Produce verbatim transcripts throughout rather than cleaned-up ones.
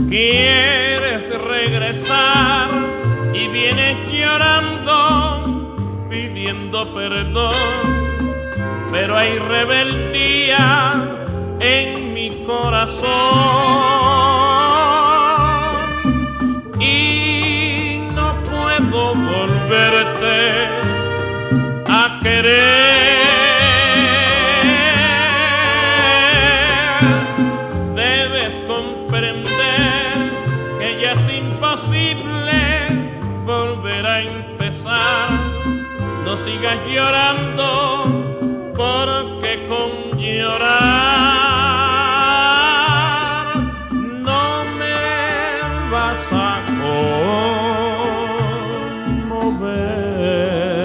Quieres regresar y vienes llorando, pidiendo perdón, pero hay rebeldía en mi corazón y no puedo volverte a querer. Debes comprender que ya es imposible volver a empezar. No sigas llorando, porque con llorar no me vas a conmover.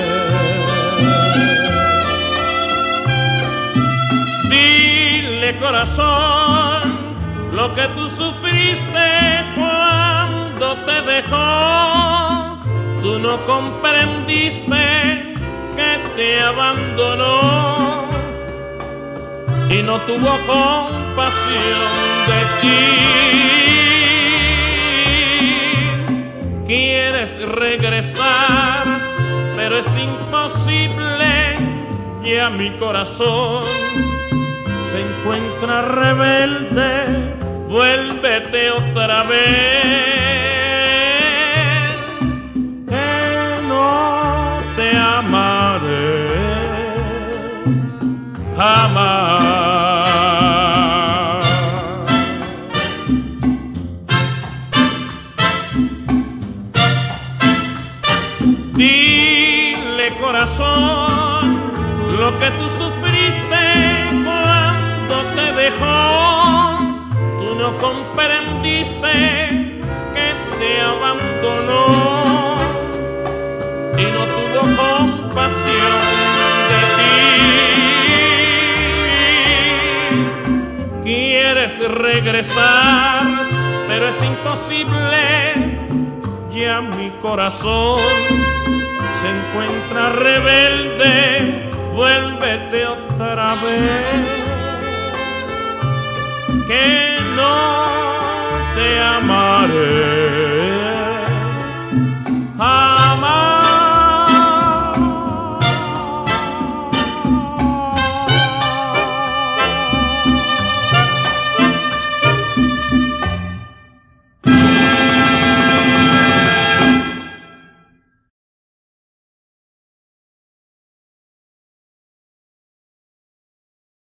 Dile, corazón, lo que tú sufriste cuando te dejó. Tú no comprendiste que te abandonó y no tuvo compasión de ti. Quieres regresar, pero es imposible, ya mi corazón se encuentra rebelde. Vuélvete otra vez, que no te amaré jamás. Dile, corazón, lo que tú sufriste cuando te dejó. Tú no comprendiste que te abandonó y no tuvo compasión de ti. Quieres regresar, pero es imposible, ya mi corazón se encuentra rebelde. Vuélvete otra vez, que